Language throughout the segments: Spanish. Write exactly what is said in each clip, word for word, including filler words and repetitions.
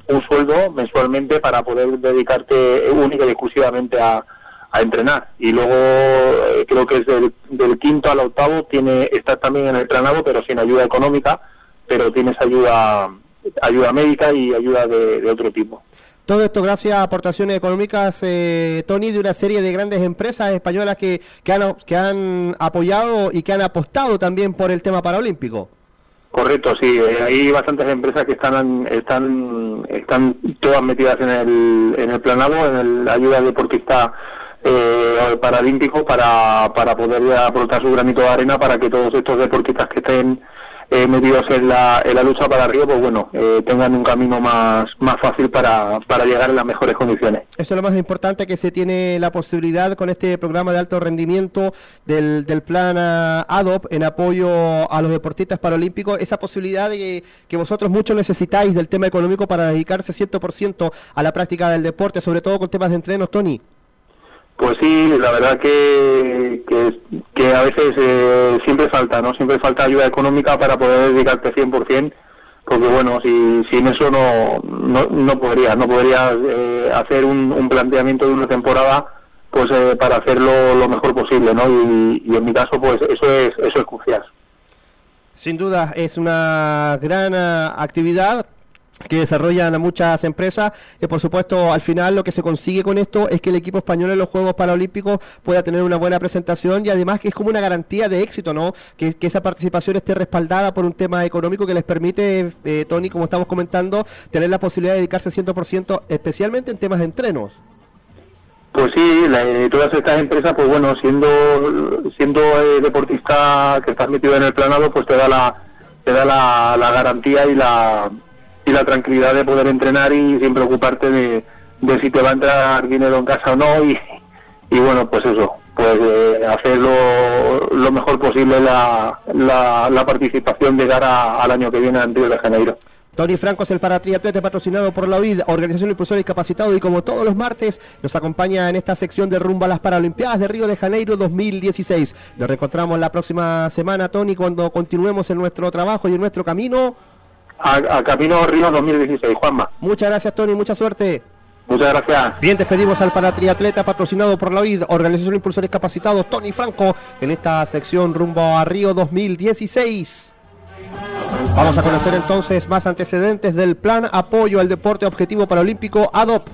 un sueldo mensualmente para poder dedicarte única y exclusivamente a, a entrenar. Y luego eh, creo que es del, del quinto al octavo, tiene está también en el plan A D O, pero sin ayuda económica, pero tienes ayuda ayuda médica y ayuda de, de otro tipo. Todo esto gracias a aportaciones económicas, eh, Tony, de una serie de grandes empresas españolas que, que, han, que han apoyado y que han apostado también por el tema paralímpico. Correcto, sí. Eh, hay bastantes empresas que están están están todas metidas en el en el plan A D O, en el ayuda deportista eh, paralímpico para para poder aportar su granito de arena para que todos estos deportistas que estén Eh, metidos en la, en la lucha para Río, pues bueno, eh, tengan un camino más más fácil para, para llegar en las mejores condiciones. Eso es lo más importante, que se tiene la posibilidad con este programa de alto rendimiento del, del plan A D O P en apoyo a los deportistas paralímpicos, esa posibilidad de que vosotros mucho necesitáis del tema económico para dedicarse cien por ciento a la práctica del deporte, sobre todo con temas de entrenos, Tony. Pues sí, la verdad que, que, que a veces eh, siempre falta, ¿no? Siempre falta ayuda económica para poder dedicarte cien por ciento, porque bueno, si sin eso no no, no podrías, no podrías eh, hacer un, un planteamiento de una temporada pues eh, para hacerlo lo mejor posible, ¿no? Y, y en mi caso pues eso es eso es crucial. Sin duda es una gran uh, actividad que desarrollan muchas empresas, y por supuesto al final lo que se consigue con esto es que el equipo español en los Juegos Paralímpicos pueda tener una buena presentación, y además que es como una garantía de éxito, ¿no? Que, que esa participación esté respaldada por un tema económico que les permite, eh, Tony, como estamos comentando, tener la posibilidad de dedicarse cien por ciento especialmente en temas de entrenos. Pues sí, la, todas estas empresas, pues bueno, siendo siendo eh, deportista que estás metido en el plan A D O, pues te da la te da la, la garantía y la y la tranquilidad de poder entrenar y sin preocuparte de, de si te va a entrar dinero en casa o no, y, y bueno, pues eso, pues eh, hacer lo, lo mejor posible la, la, la participación de cara al año que viene en Río de Janeiro. Tony Franco es el paratriatleta patrocinado por la O I D, Organización de Impulsores Discapacitados, y como todos los martes nos acompaña en esta sección de Rumbo a las Paralimpiadas de Río de Janeiro dos mil dieciséis. Nos reencontramos la próxima semana, Tony, cuando continuemos en nuestro trabajo y en nuestro camino A, a Camino Río dos mil dieciséis, Juanma. Muchas gracias, Tony, mucha suerte. Muchas gracias. Bien, despedimos al paratriatleta patrocinado por la O I D, Organización de Impulsores Capacitados, Tony Franco, en esta sección Rumbo a Río dos mil dieciséis. Vamos a conocer entonces más antecedentes del Plan Apoyo al Deporte Objetivo Paralímpico A D O P.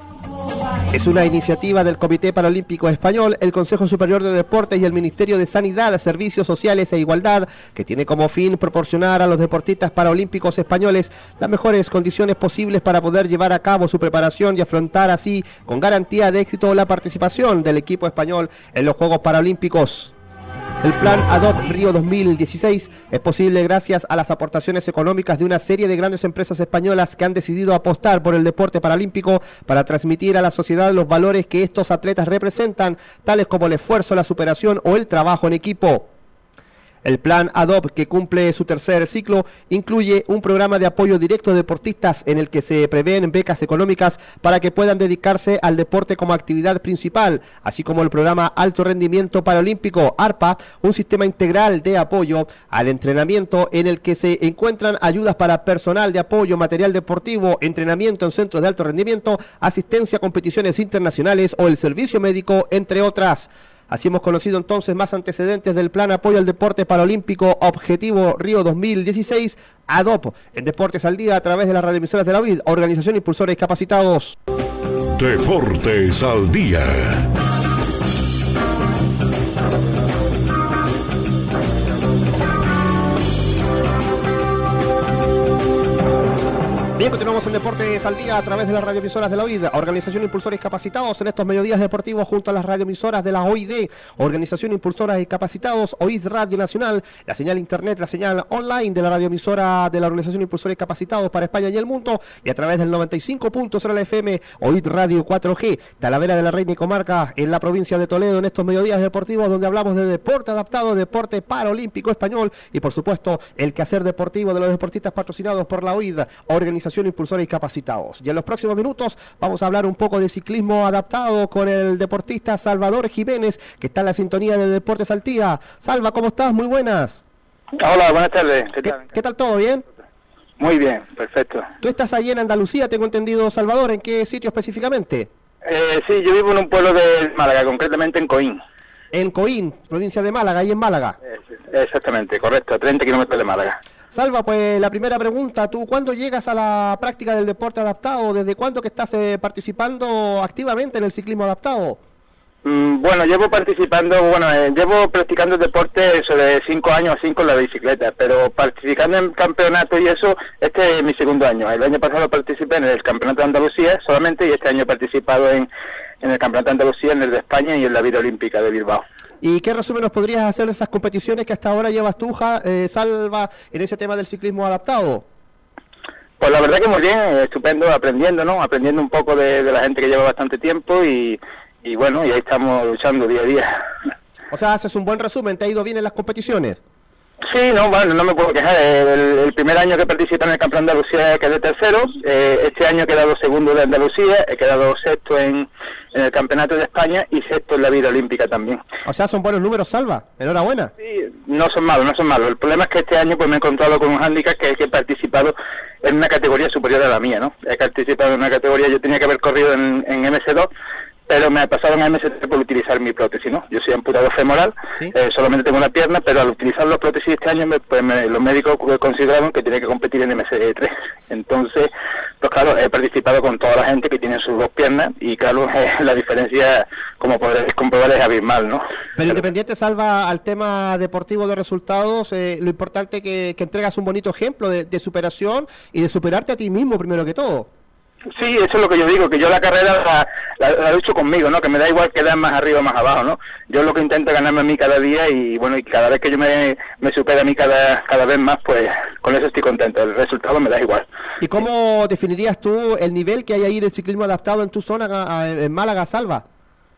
Es una iniciativa del Comité Paralímpico Español, el Consejo Superior de Deportes y el Ministerio de Sanidad, Servicios Sociales e Igualdad, que tiene como fin proporcionar a los deportistas paralímpicos españoles las mejores condiciones posibles para poder llevar a cabo su preparación y afrontar así con garantía de éxito la participación del equipo español en los Juegos Paralímpicos. El plan A D O P Río dos mil dieciséis es posible gracias a las aportaciones económicas de una serie de grandes empresas españolas que han decidido apostar por el deporte paralímpico para transmitir a la sociedad los valores que estos atletas representan, tales como el esfuerzo, la superación o el trabajo en equipo. El plan A D O P, que cumple su tercer ciclo, incluye un programa de apoyo directo a deportistas en el que se prevén becas económicas para que puedan dedicarse al deporte como actividad principal, así como el programa Alto Rendimiento Paralímpico, ARPA, un sistema integral de apoyo al entrenamiento en el que se encuentran ayudas para personal de apoyo, material deportivo, entrenamiento en centros de alto rendimiento, asistencia a competiciones internacionales o el servicio médico, entre otras. Así hemos conocido entonces más antecedentes del Plan Apoyo al Deporte Paralímpico Objetivo Río dos mil dieciséis, A D O P, en Deportes al Día a través de las radioemisoras de la O I D, Organización Impulsores Discapacitados. Deportes al Día. Bien, continuamos en Deportes al Día a través de las radioemisoras de la O I D, Organización Impulsores Capacitados, en estos mediodías deportivos junto a las radioemisoras de la O I D, Organización Impulsora y Capacitados, O I D Radio Nacional, la señal internet, la señal online de la radioemisora de la Organización Impulsores y Capacitados para España y el mundo, y a través del noventa y cinco punto cero de la F M, O I D Radio cuatro G, Talavera de la Reina y Comarca, en la provincia de Toledo, en estos mediodías deportivos donde hablamos de deporte adaptado, deporte paralímpico español y por supuesto el quehacer deportivo de los deportistas patrocinados por la O I D, Organización Impulsores y Capacitados. Y en los próximos minutos vamos a hablar un poco de ciclismo adaptado con el deportista Salvador Jiménez, que está en la sintonía de Deportes al Día. Salva, ¿cómo estás? Muy buenas. Hola, buenas tardes. ¿Qué ¿Qué, tal? ¿Qué tal todo? ¿Bien? Muy bien, perfecto. Tú estás allí en Andalucía, tengo entendido, Salvador, ¿en qué sitio específicamente? Eh, sí, yo vivo en un pueblo de Málaga, concretamente en Coín. En Coín, provincia de Málaga, ahí en Málaga. Exactamente, correcto, a treinta kilómetros de Málaga. Salva, pues la primera pregunta, ¿tú cuándo llegas a la práctica del deporte adaptado? ¿Desde cuándo que estás eh, participando activamente en el ciclismo adaptado? Mm, bueno, llevo participando, bueno, eh, llevo practicando deporte sobre cinco años así con la bicicleta, pero participando en campeonato y eso, este es mi segundo año. El año pasado participé en el Campeonato de Andalucía solamente y este año he participado en, en el Campeonato de Andalucía, en el de España y en la Vida Olímpica de Bilbao. ¿Y qué resumen nos podrías hacer de esas competiciones que hasta ahora llevas tú, ja, eh, Salva, en ese tema del ciclismo adaptado? Pues la verdad que muy bien, estupendo, aprendiendo, ¿no? Aprendiendo un poco de, de la gente que lleva bastante tiempo y, y bueno, y ahí estamos luchando día a día. O sea, haces un buen resumen, ¿te ha ido bien en las competiciones? Sí, no, bueno, no me puedo quejar. El, el primer año que participé en el Campeonato de Andalucía quedé tercero. Eh, este año he quedado segundo de Andalucía, he quedado sexto en, en el Campeonato de España y sexto en la Vida Olímpica también. O sea, son buenos números, Salva. Enhorabuena. Sí, no son malos, no son malos. El problema es que este año pues me he encontrado con un hándicap que es que he participado en una categoría superior a la mía, ¿no? He participado en una categoría, yo tenía que haber corrido en, en eme ese dos, pero me ha pasado en eme ese tres por utilizar mi prótesis, ¿no? Yo soy amputado femoral, ¿sí? eh, solamente tengo una pierna, pero al utilizar los prótesis este año, me, pues me, los médicos consideraron que tenía que competir en eme ese tres. Entonces, pues claro, he participado con toda la gente que tiene sus dos piernas y claro, eh, la diferencia, como podréis comprobar, es abismal, ¿no? Pero, pero independiente, Salva, al tema deportivo de resultados, eh, lo importante que, que entregas un bonito ejemplo de, de superación y de superarte a ti mismo primero que todo. Sí, eso es lo que yo digo, que yo la carrera la, la, la lucho conmigo, ¿no? Que me da igual quedar más arriba o más abajo, ¿no? Yo lo que intento es ganarme a mí cada día y bueno, y cada vez que yo me, me supera a mí cada, cada vez más, pues con eso estoy contento, el resultado me da igual. ¿Y cómo definirías tú el nivel que hay ahí del ciclismo adaptado en tu zona, en Málaga, Salva?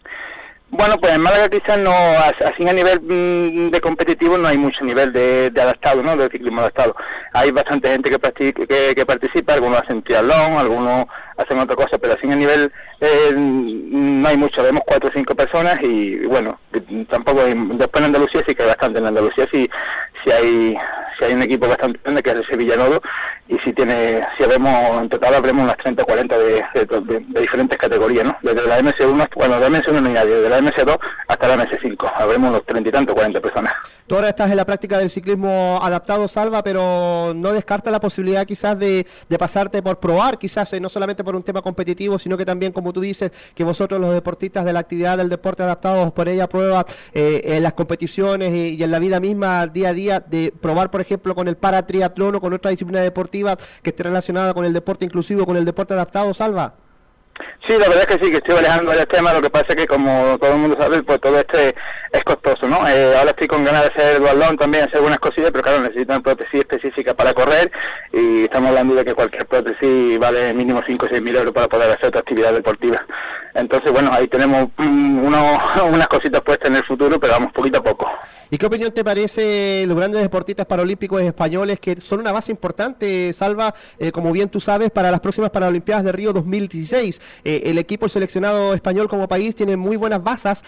Bueno, pues en Málaga quizás no, así a nivel mmm, de competitivo no hay mucho nivel de, de adaptado, ¿no? De ciclismo adaptado. Hay bastante gente que, practica, que, que participa, algunos hacen triatlón, algunos hacen otra cosa, pero así a nivel eh, no hay mucho, vemos cuatro o cinco personas y bueno, tampoco hay, después en Andalucía sí que hay bastante, en Andalucía sí, sí hay sí hay un equipo bastante grande que es el Sevilla Nodo y si tiene, si vemos, en total habremos unas treinta o cuarenta de, de, de, de diferentes categorías, ¿no? Desde la eme ese uno, bueno, de la eme ese uno no hay nadie, desde la eme ese dos hasta la eme ese cinco, habremos unos treinta y tanto, cuarenta personas. Tú ahora estás en la práctica del ciclismo adaptado, Salva, pero no descarta la posibilidad quizás de, de pasarte por probar, quizás eh, no solamente por un tema competitivo, sino que también, como tú dices, que vosotros los deportistas de la actividad del deporte adaptado os ponéis a prueba eh, en las competiciones y, y en la vida misma, día a día, de probar, por ejemplo, con el paratriatlón o con otra disciplina deportiva que esté relacionada con el deporte inclusivo, con el deporte adaptado, Salva. Sí, la verdad es que sí, que estoy manejando varios temas, lo que pasa es que como todo el mundo sabe, pues todo esto es, es costoso, ¿no? Eh, ahora estoy con ganas de hacer duatlón también, hacer algunas cosillas, pero claro, necesito una prótesis específica para correr y estamos hablando de que cualquier prótesis vale mínimo cinco o seis mil euros para poder hacer otra actividad deportiva. Entonces, bueno, ahí tenemos um, uno, unas cositas puestas en el futuro, pero vamos poquito a poco. ¿Y qué opinión te parece los grandes deportistas paralímpicos españoles que son una base importante, Salva, eh, como bien tú sabes, para las próximas Paralimpiadas de Río dos mil dieciséis? Eh, el equipo el seleccionado español como país tiene muy buenas bases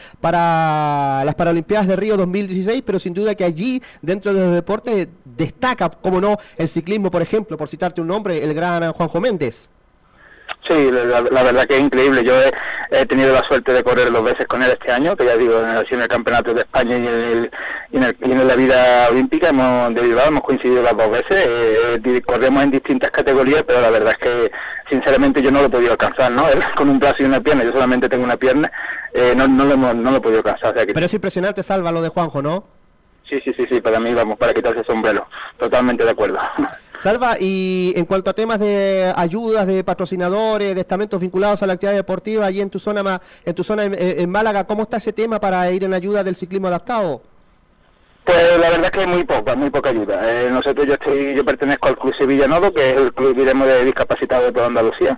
para las Paralimpiadas de Río dos mil dieciséis, pero sin duda que allí, dentro de los deportes, destaca, como no, el ciclismo, por ejemplo, por citarte un nombre, el gran Juanjo Méndez. Sí, la, la verdad que es increíble. Yo he, he tenido la suerte de correr dos veces con él este año, que ya digo, en el Campeonato de España y en, el, y en, el, y en la Vida Olímpica hemos de Bilbao, hemos coincidido las dos veces, eh, corremos en distintas categorías, pero la verdad es que sinceramente yo no lo he podido alcanzar, ¿no? Él con un brazo y una pierna, yo solamente tengo una pierna, eh, no, no, lo hemos, no lo he podido alcanzar. O sea que... Pero es impresionante, Salva, lo de Juanjo, ¿no? Sí, sí, sí, sí, para mí, vamos, para quitarse el sombrero, totalmente de acuerdo. Salva, y en cuanto a temas de ayudas, de patrocinadores, de estamentos vinculados a la actividad deportiva, allí en tu zona, en tu zona en, en Málaga, ¿cómo está ese tema para ir en ayuda del ciclismo adaptado? Pues la verdad es que hay muy poca, muy poca ayuda. Eh, nosotros yo estoy, yo pertenezco al Club Sevilla Nodo, que es el club, diremos, de discapacitados de toda Andalucía.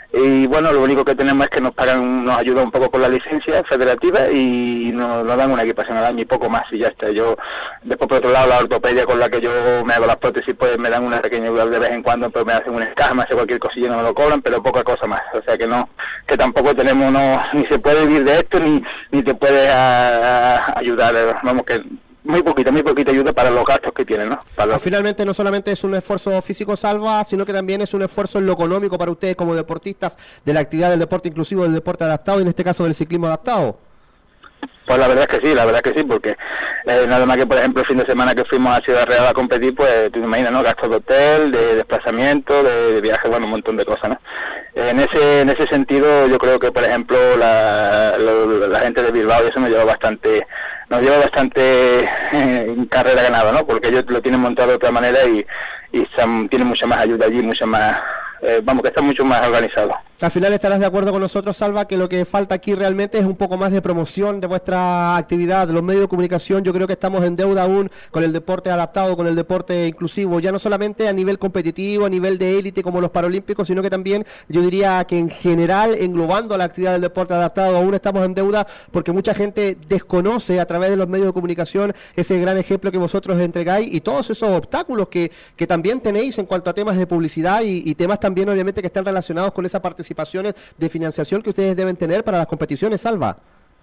Y bueno, lo único que tenemos es que nos pagan, nos ayuda un poco con la licencia federativa y nos, nos dan una equipación al año y poco más y ya está. Yo, después por otro lado, la ortopedia con la que yo me hago las prótesis, pues me dan una pequeña ayuda de vez en cuando, pues me hacen un encaje, me hacen cualquier cosilla, no me lo cobran, pero poca cosa más. O sea que no, que tampoco tenemos, no, ni se puede vivir de esto, ni, ni te puede a, a ayudar, vamos que... muy poquita, muy poquita ayuda para los gastos que tienen, ¿no? Para los... Finalmente no solamente es un esfuerzo físico, Salva, sino que también es un esfuerzo en lo económico para ustedes como deportistas de la actividad del deporte inclusivo, del deporte adaptado y en este caso del ciclismo adaptado. Pues la verdad es que sí, la verdad es que sí, porque eh, nada más que, por ejemplo, el fin de semana que fuimos a Ciudad Real a competir, pues tú te imaginas, ¿no? Gastos de hotel, de desplazamiento, de, de viaje, bueno, un montón de cosas, ¿no? Eh, en ese en ese sentido, yo creo que, por ejemplo, la, la, la gente de Bilbao, y eso nos lleva bastante, nos lleva bastante eh, en carrera ganada, ¿no? Porque ellos lo tienen montado de otra manera y, y son, tienen mucha más ayuda allí, mucha más... Eh, vamos, que está mucho más organizado. Al final estarás de acuerdo con nosotros, Salva, que lo que falta aquí realmente es un poco más de promoción de vuestra actividad, de los medios de comunicación. Yo creo que estamos en deuda aún con el deporte adaptado, con el deporte inclusivo, ya no solamente a nivel competitivo, a nivel de élite como los paralímpicos, sino que también yo diría que en general, englobando la actividad del deporte adaptado, aún estamos en deuda porque mucha gente desconoce a través de los medios de comunicación ese gran ejemplo que vosotros entregáis y todos esos obstáculos que, que también tenéis en cuanto a temas de publicidad y, y temas también obviamente que están relacionados con esa participaciones de financiación que ustedes deben tener para las competiciones, Salva.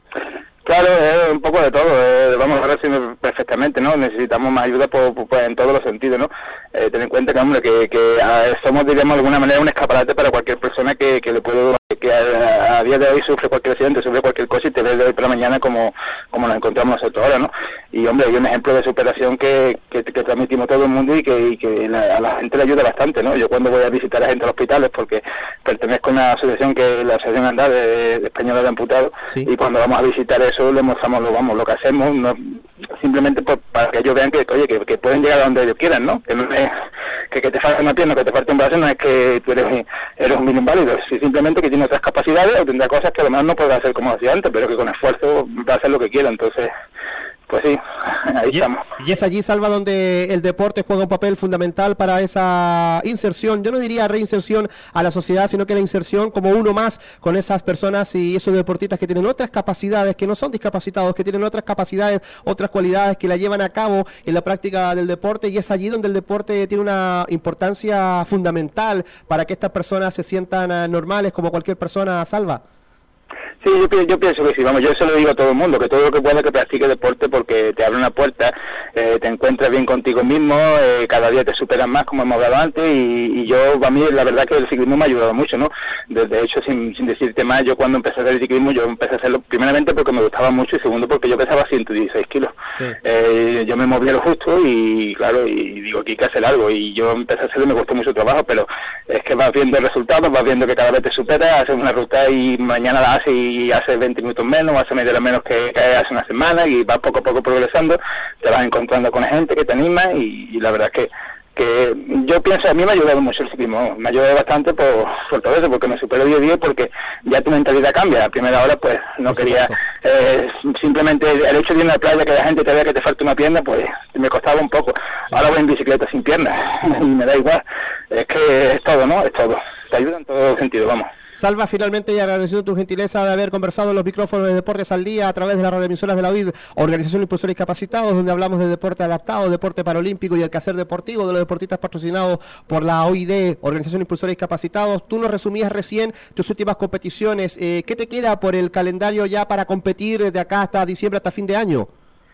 Claro, es un poco de todo, eh, vamos a ver perfectamente, ¿no? Necesitamos más ayuda por, por, pues, en todos los sentidos, ¿no? Eh, ten en cuenta que, hombre, que, que a, somos, diríamos, de alguna manera un escaparate para cualquier persona que, que le puede, que a, a día de hoy sufre cualquier accidente, sufre cualquier cosa y te ves de hoy para mañana como, como nos encontramos nosotros ahora, ¿no? Y, hombre, hay un ejemplo de superación que, que, que transmitimos todo el mundo y que, y que la, a la gente le ayuda bastante, ¿no? Yo cuando voy a visitar a gente a los hospitales, porque pertenezco a una asociación que es la Asociación Andal de, de Española de Amputados, sí. Y cuando vamos a visitar eso le mostramos lo, vamos, lo que hacemos, no, simplemente por, para que ellos vean que, oye, que, que pueden llegar a donde ellos quieran, ¿no? Que no es que, que te falte una pierna, que te falte un brazo, no es que tú eres, eres un inválido, es simplemente que tiene otras capacidades o tendrá cosas que además no podrá hacer como hacía antes, pero que con esfuerzo va a hacer lo que quiera, entonces... Pues sí, ahí y, estamos. Y es allí, Salva, donde el deporte juega un papel fundamental para esa inserción, yo no diría reinserción a la sociedad, sino que la inserción como uno más con esas personas y esos deportistas que tienen otras capacidades, que no son discapacitados, que tienen otras capacidades, otras cualidades, que la llevan a cabo en la práctica del deporte, y es allí donde el deporte tiene una importancia fundamental para que estas personas se sientan uh, normales como cualquier persona, Salva. Sí, yo, yo pienso que sí, vamos, yo se lo digo a todo el mundo, que todo lo que pueda que practique deporte porque te abre una puerta, eh, te encuentras bien contigo mismo, eh, cada día te superas más, como hemos hablado antes, y, y yo, a mí, la verdad que el ciclismo me ha ayudado mucho, ¿no? De, de hecho, sin, sin decirte más, yo cuando empecé a hacer el ciclismo, yo empecé a hacerlo primeramente porque me gustaba mucho y segundo porque yo pesaba ciento dieciséis kilos. Sí. Eh, yo me movía lo justo y, claro, y digo, aquí hay que hacer algo, y yo empecé a hacerlo y me costó mucho trabajo, pero es que vas viendo el resultado, vas viendo que cada vez te superas, haces una ruta y mañana la haces y y hace veinte minutos menos, hace media hora menos que, que hace una semana, y vas poco a poco progresando, te vas encontrando con gente que te anima, y, y la verdad es que, que yo pienso, a mí me ha ayudado mucho el ciclismo, me ha ayudado bastante por, por todo eso, porque me supero día a día, porque ya tu mentalidad cambia. A primera hora pues no quería, eh, simplemente el hecho de ir a la playa, que la gente te vea que te falta una pierna, pues me costaba un poco. Ahora voy en bicicleta sin piernas y me da igual, es que es todo, ¿no? Es todo, te ayuda en todo sentido, vamos. Salva, finalmente, y agradeciendo tu gentileza de haber conversado en los micrófonos de Deportes al Día a través de las radioemisoras de la U I D, Organización de Impulsores Capacitados, donde hablamos de deporte adaptado, deporte paralímpico y el quehacer deportivo de los deportistas patrocinados por la O I D, Organización de Impulsores Capacitados. Tú nos resumías recién tus últimas competiciones. Eh, ¿Qué te queda por el calendario ya para competir desde acá hasta diciembre, hasta fin de año?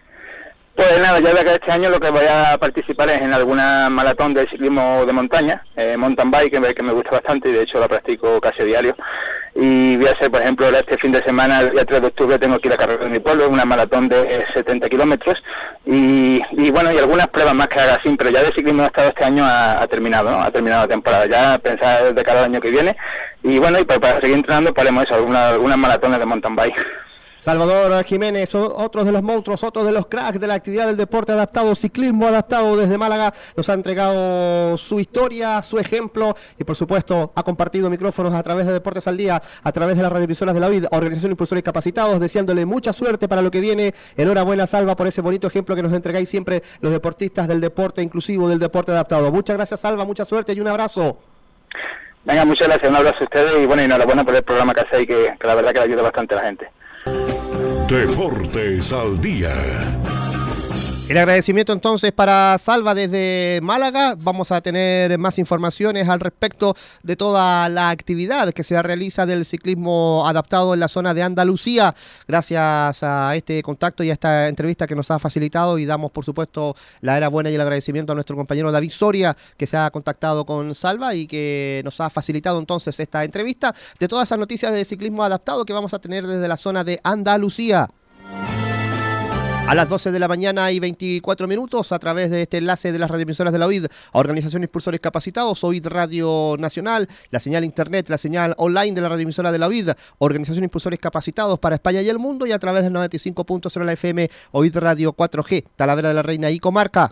Pues nada, ya de acá este año lo que voy a participar es en alguna maratón de ciclismo de montaña, eh, mountain bike, que me, que me gusta bastante y de hecho la practico casi a diario. Y voy a hacer, por ejemplo, este fin de semana, el día tres de octubre, tengo que ir a Carrera de mi Pueblo, una maratón de setenta kilómetros. Y, y bueno, y algunas pruebas más que haga así, pero ya de ciclismo de estado este año ha, ha terminado, ¿no? Ha terminado la temporada, ya pensar de cada año que viene. Y bueno, y para, para seguir entrenando, pues haremos eso, alguna, algunas maratones de mountain bike. Salvador Jiménez, otros de los monstruos, otros de los cracks de la actividad del deporte adaptado, ciclismo adaptado desde Málaga, nos ha entregado su historia, su ejemplo y por supuesto ha compartido micrófonos a través de Deportes al Día, a través de las radioemisoras de la U I D, Organización de Impulsores Capacitados, deseándole mucha suerte para lo que viene. Enhorabuena, Salva, por ese bonito ejemplo que nos entregáis siempre los deportistas del deporte inclusivo, del deporte adaptado. Muchas gracias, Salva, mucha suerte y un abrazo. Venga, muchas gracias, un abrazo a ustedes y bueno, y enhorabuena por el programa que hacéis, que, que la verdad que le ayuda bastante a la gente. Deportes al Día. El agradecimiento entonces para Salva desde Málaga. Vamos a tener más informaciones al respecto de toda la actividad que se realiza del ciclismo adaptado en la zona de Andalucía. Gracias a este contacto y a esta entrevista que nos ha facilitado, y damos por supuesto la enhorabuena y el agradecimiento a nuestro compañero David Soria, que se ha contactado con Salva y que nos ha facilitado entonces esta entrevista de todas esas noticias de ciclismo adaptado que vamos a tener desde la zona de Andalucía. A las doce de la mañana y veinticuatro minutos, a través de este enlace de las radioemisoras de la O I D, a Organización Impulsores Capacitados, O I D Radio Nacional, la señal internet, la señal online de la radioemisora de la O I D, Organización Impulsores Capacitados para España y el mundo, y a través del noventa y cinco punto cero la F M, O I D Radio cuatro G, Talavera de la Reina y comarca.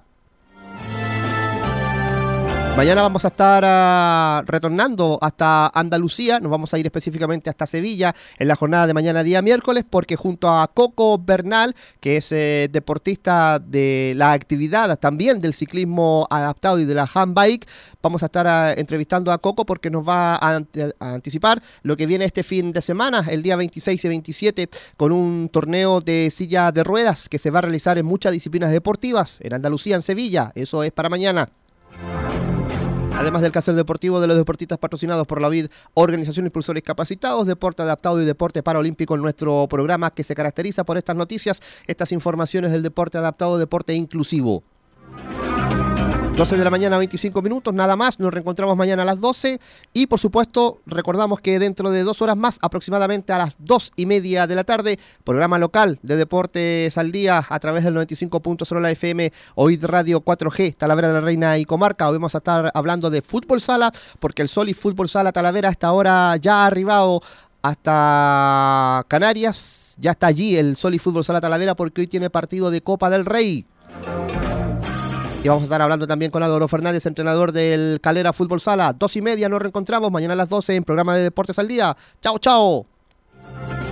Mañana vamos a estar uh, retornando hasta Andalucía, nos vamos a ir específicamente hasta Sevilla en la jornada de mañana día miércoles, porque junto a Coco Bernal, que es eh, deportista de la actividad también del ciclismo adaptado y de la handbike, vamos a estar uh, entrevistando a Coco porque nos va a, a anticipar lo que viene este fin de semana, el día veintiséis y veintisiete, con un torneo de silla de ruedas que se va a realizar en muchas disciplinas deportivas en Andalucía, en Sevilla. Eso es para mañana. Además del quehacer deportivo de los deportistas patrocinados por la O I D, Organización Impulsores Capacitados, Deporte Adaptado y Deporte Paralímpico en nuestro programa, que se caracteriza por estas noticias, estas informaciones del deporte adaptado, deporte inclusivo. doce de la mañana, veinticinco minutos, nada más. Nos reencontramos mañana a las doce. Y por supuesto, recordamos que dentro de dos horas más, aproximadamente a las dos y media de la tarde, programa local de Deportes al Día a través del noventa y cinco punto cero la F M, O I D Radio cuatro G, Talavera de la Reina y comarca. Hoy vamos a estar hablando de fútbol sala, porque el Solid Fútbol Sala Talavera hasta ahora ya ha arribado hasta Canarias. Ya está allí el Solid Fútbol Sala Talavera, porque hoy tiene partido de Copa del Rey. Y vamos a estar hablando también con Álvaro Fernández, entrenador del Calera Fútbol Sala. Dos y media nos reencontramos mañana a las doce en programa de Deportes al Día. Chao, chao.